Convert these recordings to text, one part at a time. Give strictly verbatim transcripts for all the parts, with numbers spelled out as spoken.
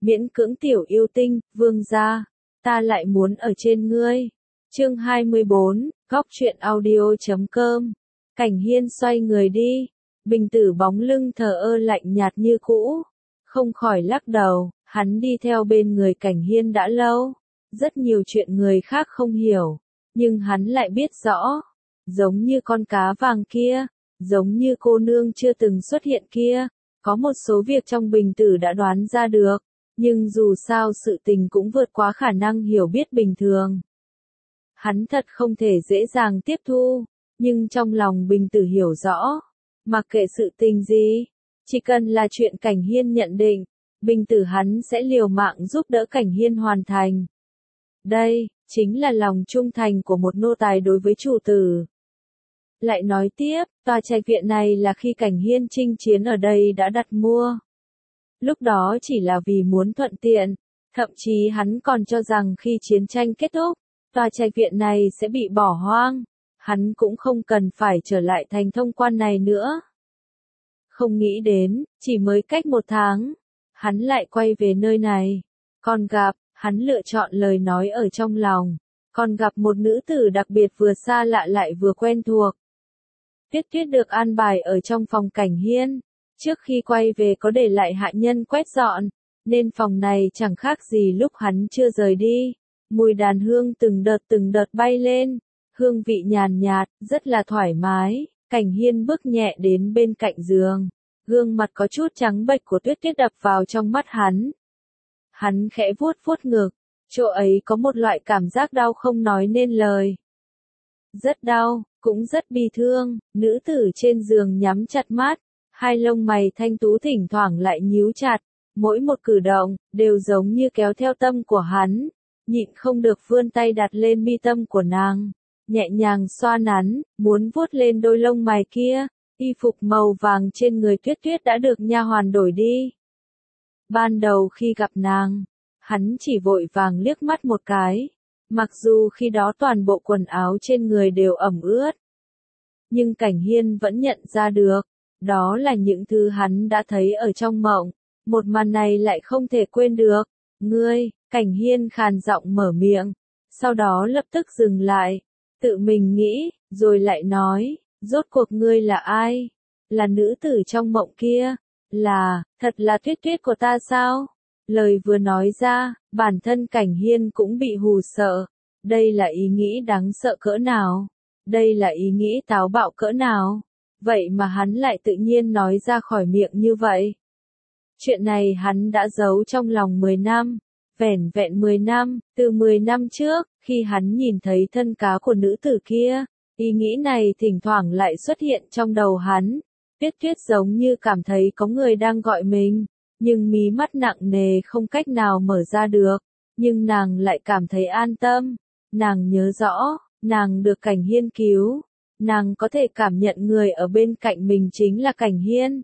miễn cưỡng tiểu yêu tinh, vương gia, ta lại muốn ở trên ngươi. Chương hai mươi bốn, góc truyện audio chấm com. Cảnh Hiên xoay người đi, Bình Tử bóng lưng thờ ơ lạnh nhạt như cũ, không khỏi lắc đầu, hắn đi theo bên người Cảnh Hiên đã lâu, rất nhiều chuyện người khác không hiểu, nhưng hắn lại biết rõ, giống như con cá vàng kia, giống như cô nương chưa từng xuất hiện kia, có một số việc trong Bình Tử đã đoán ra được, nhưng dù sao sự tình cũng vượt quá khả năng hiểu biết bình thường. Hắn thật không thể dễ dàng tiếp thu, nhưng trong lòng Bình Tử hiểu rõ, mặc kệ sự tình gì, chỉ cần là chuyện Cảnh Hiên nhận định, Bình Tử hắn sẽ liều mạng giúp đỡ Cảnh Hiên hoàn thành. Đây, chính là lòng trung thành của một nô tài đối với chủ tử. Lại nói tiếp, tòa trạch viện này là khi Cảnh Hiên chinh chiến ở đây đã đặt mua. Lúc đó chỉ là vì muốn thuận tiện, thậm chí hắn còn cho rằng khi chiến tranh kết thúc, tòa trạch viện này sẽ bị bỏ hoang, hắn cũng không cần phải trở lại thành thông quan này nữa. Không nghĩ đến, chỉ mới cách một tháng, hắn lại quay về nơi này, còn gặp, hắn lựa chọn lời nói ở trong lòng, còn gặp một nữ tử đặc biệt vừa xa lạ lại vừa quen thuộc. Tuyết Tuyết được an bài ở trong phòng Cảnh Hiên, trước khi quay về có để lại hạ nhân quét dọn, nên phòng này chẳng khác gì lúc hắn chưa rời đi. Mùi đàn hương từng đợt từng đợt bay lên, hương vị nhàn nhạt, rất là thoải mái. Cảnh Hiên bước nhẹ đến bên cạnh giường, gương mặt có chút trắng bệch của Tuyết Tuyết đập vào trong mắt hắn. Hắn khẽ vuốt vuốt ngực, chỗ ấy có một loại cảm giác đau không nói nên lời. Rất đau, cũng rất bi thương, nữ tử trên giường nhắm chặt mắt, hai lông mày thanh tú thỉnh thoảng lại nhíu chặt, mỗi một cử động, đều giống như kéo theo tâm của hắn, nhịn không được vươn tay đặt lên mi tâm của nàng, nhẹ nhàng xoa nắn, muốn vuốt lên đôi lông mày kia, y phục màu vàng trên người Tuyết Tuyết đã được nha hoàn đổi đi. Ban đầu khi gặp nàng, hắn chỉ vội vàng liếc mắt một cái, mặc dù khi đó toàn bộ quần áo trên người đều ẩm ướt. Nhưng Cảnh Hiên vẫn nhận ra được, đó là những thứ hắn đã thấy ở trong mộng, một màn này lại không thể quên được. Ngươi, Cảnh Hiên khàn giọng mở miệng, sau đó lập tức dừng lại, tự mình nghĩ, rồi lại nói, rốt cuộc ngươi là ai? Là nữ tử trong mộng kia? Là, thật là Tuyết Tuyết của ta sao? Lời vừa nói ra, bản thân Cảnh Hiên cũng bị hù sợ. Đây là ý nghĩ đáng sợ cỡ nào? Đây là ý nghĩ táo bạo cỡ nào? Vậy mà hắn lại tự nhiên nói ra khỏi miệng như vậy. Chuyện này hắn đã giấu trong lòng mười năm, vẻn vẹn mười năm, từ mười năm trước, khi hắn nhìn thấy thân cá của nữ tử kia, ý nghĩ này thỉnh thoảng lại xuất hiện trong đầu hắn. Tuyết Tuyết giống như cảm thấy có người đang gọi mình, nhưng mí mắt nặng nề không cách nào mở ra được, nhưng nàng lại cảm thấy an tâm, nàng nhớ rõ, nàng được Cảnh Hiên cứu, nàng có thể cảm nhận người ở bên cạnh mình chính là Cảnh Hiên.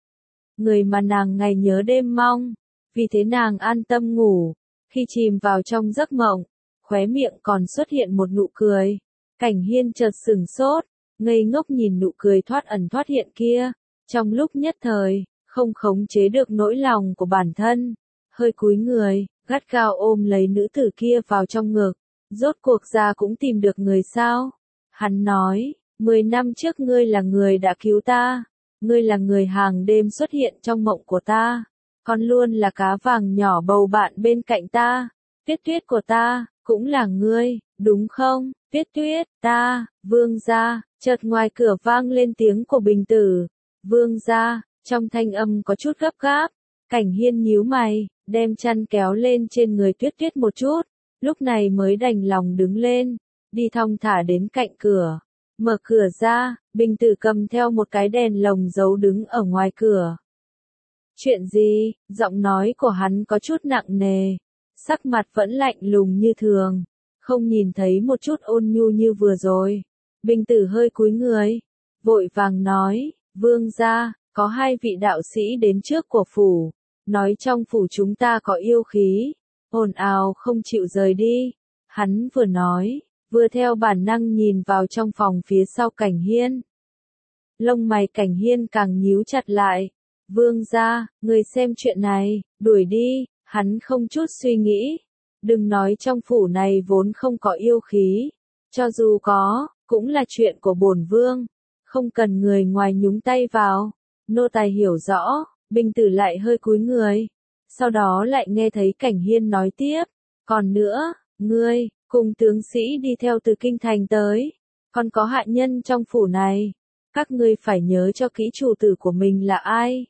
Người mà nàng ngày nhớ đêm mong, vì thế nàng an tâm ngủ, khi chìm vào trong giấc mộng, khóe miệng còn xuất hiện một nụ cười. Cảnh Hiên chợt sửng sốt, ngây ngốc nhìn nụ cười thoát ẩn thoát hiện kia, trong lúc nhất thời, không khống chế được nỗi lòng của bản thân, hơi cúi người, gắt gao ôm lấy nữ tử kia vào trong ngực, rốt cuộc ra cũng tìm được người sao? Hắn nói, mười năm trước ngươi là người đã cứu ta, ngươi là người hàng đêm xuất hiện trong mộng của ta, còn luôn là cá vàng nhỏ bầu bạn bên cạnh ta, Tuyết Tuyết của ta, cũng là ngươi, đúng không? Tuyết Tuyết, ta, vương gia, chợt ngoài cửa vang lên tiếng của Bình Tử, vương gia, trong thanh âm có chút gấp gáp. Cảnh Hiên nhíu mày, đem chăn kéo lên trên người Tuyết Tuyết một chút, lúc này mới đành lòng đứng lên, đi thong thả đến cạnh cửa, mở cửa ra, Bình Tử cầm theo một cái đèn lồng giấu đứng ở ngoài cửa. Chuyện gì? Giọng nói của hắn có chút nặng nề, sắc mặt vẫn lạnh lùng như thường, không nhìn thấy một chút ôn nhu như vừa rồi. Bình Tử hơi cúi người, vội vàng nói, vương gia, có hai vị đạo sĩ đến trước của phủ, nói trong phủ chúng ta có yêu khí, ồn ào không chịu rời đi. Hắn vừa nói, vừa theo bản năng nhìn vào trong phòng phía sau Cảnh Hiên. Lông mày Cảnh Hiên càng nhíu chặt lại. Vương gia, người xem chuyện này, đuổi đi. Hắn không chút suy nghĩ. Đừng nói trong phủ này vốn không có yêu khí. Cho dù có, cũng là chuyện của bổn vương. Không cần người ngoài nhúng tay vào. Nô tài hiểu rõ, Bình Tử lại hơi cúi người. Sau đó lại nghe thấy Cảnh Hiên nói tiếp. Còn nữa, ngươi, cùng tướng sĩ đi theo từ kinh thành tới. Còn có hạ nhân trong phủ này. Các ngươi phải nhớ cho kỹ chủ tử của mình là ai.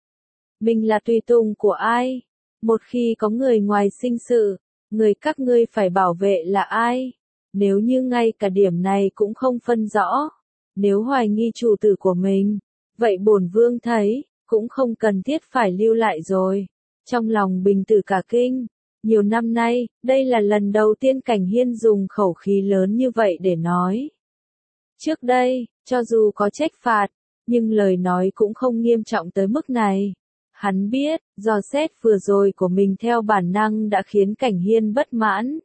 Mình là tùy tùng của ai. Một khi có người ngoài sinh sự, người các ngươi phải bảo vệ là ai. Nếu như ngay cả điểm này cũng không phân rõ. Nếu hoài nghi chủ tử của mình, vậy bổn vương thấy, cũng không cần thiết phải lưu lại rồi. Trong lòng Bình Tử cả kinh, nhiều năm nay, đây là lần đầu tiên Cảnh Hiên dùng khẩu khí lớn như vậy để nói. Trước đây, cho dù có trách phạt, nhưng lời nói cũng không nghiêm trọng tới mức này. Hắn biết, dò xét vừa rồi của mình theo bản năng đã khiến Cảnh Hiên bất mãn.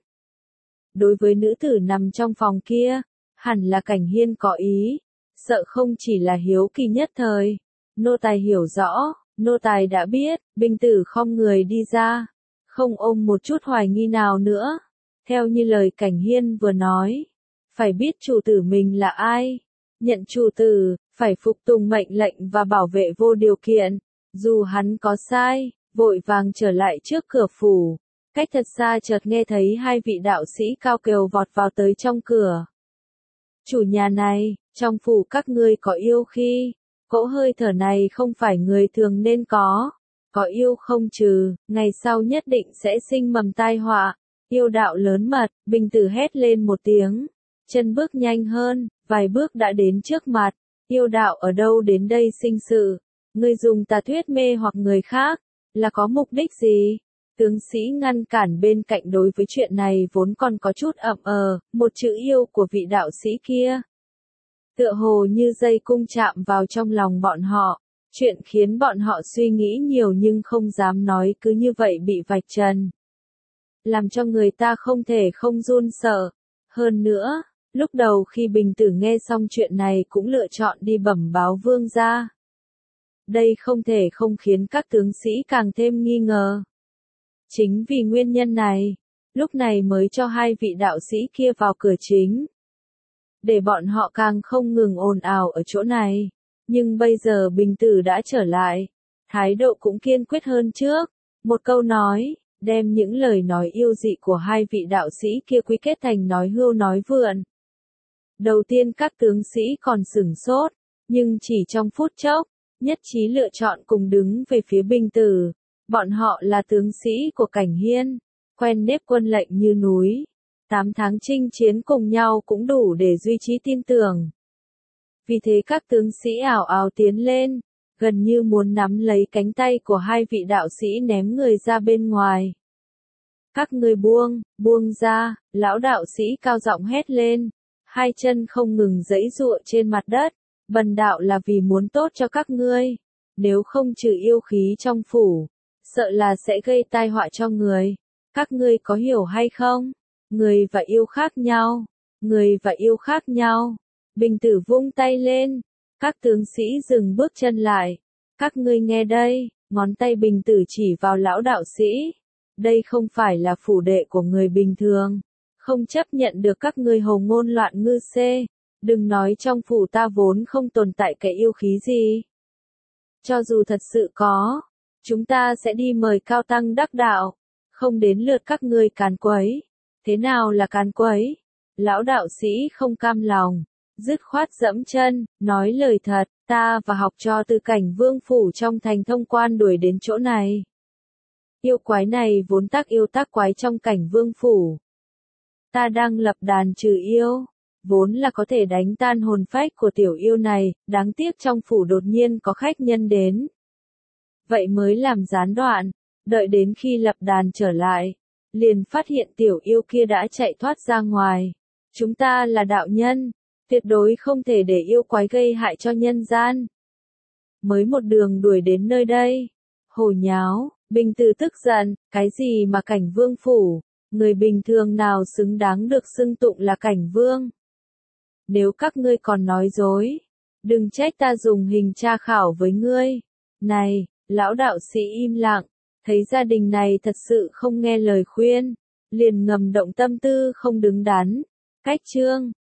Đối với nữ tử nằm trong phòng kia, hẳn là Cảnh Hiên có ý, sợ không chỉ là hiếu kỳ nhất thời. Nô tài hiểu rõ, nô tài đã biết, Bình Tử khom người đi ra, không ôm một chút hoài nghi nào nữa. Theo như lời Cảnh Hiên vừa nói, phải biết chủ tử mình là ai, nhận chủ tử, phải phục tùng mệnh lệnh và bảo vệ vô điều kiện. Dù hắn có sai, vội vàng trở lại trước cửa phủ. Cách thật xa chợt nghe thấy hai vị đạo sĩ cao kiều vọt vào tới trong cửa. Chủ nhà này, trong phủ các ngươi có yêu khi, cỗ hơi thở này không phải người thường nên có. Có yêu không trừ, ngày sau nhất định sẽ sinh mầm tai họa. Yêu đạo lớn mật, Bình Tử hét lên một tiếng. Chân bước nhanh hơn, vài bước đã đến trước mặt. Yêu đạo ở đâu đến đây sinh sự? Ngươi dùng tà thuyết mê hoặc người khác, là có mục đích gì? Tướng sĩ ngăn cản bên cạnh đối với chuyện này vốn còn có chút ậm ờ, một chữ yêu của vị đạo sĩ kia. Tựa hồ như dây cung chạm vào trong lòng bọn họ, chuyện khiến bọn họ suy nghĩ nhiều nhưng không dám nói cứ như vậy bị vạch trần. Làm cho người ta không thể không run sợ. Hơn nữa, lúc đầu khi Bình Tử nghe xong chuyện này cũng lựa chọn đi bẩm báo vương gia. Đây không thể không khiến các tướng sĩ càng thêm nghi ngờ. Chính vì nguyên nhân này, lúc này mới cho hai vị đạo sĩ kia vào cửa chính. Để bọn họ càng không ngừng ồn ào ở chỗ này. Nhưng bây giờ Bình Tử đã trở lại. Thái độ cũng kiên quyết hơn trước. Một câu nói, đem những lời nói yêu dị của hai vị đạo sĩ kia quy kết thành nói hưu nói vượn. Đầu tiên các tướng sĩ còn sửng sốt, nhưng chỉ trong phút chốc, nhất trí lựa chọn cùng đứng về phía Bình Tử. Bọn họ là tướng sĩ của Cảnh Hiên, quen nếp quân lệnh như núi. Tám tháng chinh chiến cùng nhau cũng đủ để duy trì tin tưởng. Vì thế các tướng sĩ ảo ảo tiến lên, gần như muốn nắm lấy cánh tay của hai vị đạo sĩ ném người ra bên ngoài. Các ngươi buông, buông ra, lão đạo sĩ cao giọng hét lên, hai chân không ngừng giãy giụa trên mặt đất. Bần đạo là vì muốn tốt cho các ngươi, nếu không trừ yêu khí trong phủ, sợ là sẽ gây tai họa cho người. Các ngươi có hiểu hay không? Người và yêu khác nhau, người và yêu khác nhau. Bình Tử vung tay lên, các tướng sĩ dừng bước chân lại. Các ngươi nghe đây, ngón tay Bình Tử chỉ vào lão đạo sĩ. Đây không phải là phủ đệ của người bình thường, không chấp nhận được các ngươi hồ ngôn loạn ngữ xê. Đừng nói trong phủ ta vốn không tồn tại cái yêu khí gì. Cho dù thật sự có, chúng ta sẽ đi mời cao tăng đắc đạo, không đến lượt các ngươi càn quấy. Thế nào là càn quấy? Lão đạo sĩ không cam lòng, dứt khoát dẫm chân, nói lời thật, ta và học trò từ Cảnh Vương phủ trong thành Thông Quan đuổi đến chỗ này. Yêu quái này vốn tác yêu tác quái trong Cảnh Vương phủ. Ta đang lập đàn trừ yêu, vốn là có thể đánh tan hồn phách của tiểu yêu này, đáng tiếc trong phủ đột nhiên có khách nhân đến. Vậy mới làm gián đoạn, đợi đến khi lập đàn trở lại, liền phát hiện tiểu yêu kia đã chạy thoát ra ngoài. Chúng ta là đạo nhân, tuyệt đối không thể để yêu quái gây hại cho nhân gian. Mới một đường đuổi đến nơi đây. Hồ nháo, Bình Tử tức giận, cái gì mà Cảnh Vương phủ, người bình thường nào xứng đáng được xưng tụng là Cảnh Vương. Nếu các ngươi còn nói dối, đừng trách ta dùng hình tra khảo với ngươi. Này, lão đạo sĩ im lặng, Thấy gia đình này thật sự không nghe lời khuyên, liền ngầm động tâm tư không đứng đắn. Cách chương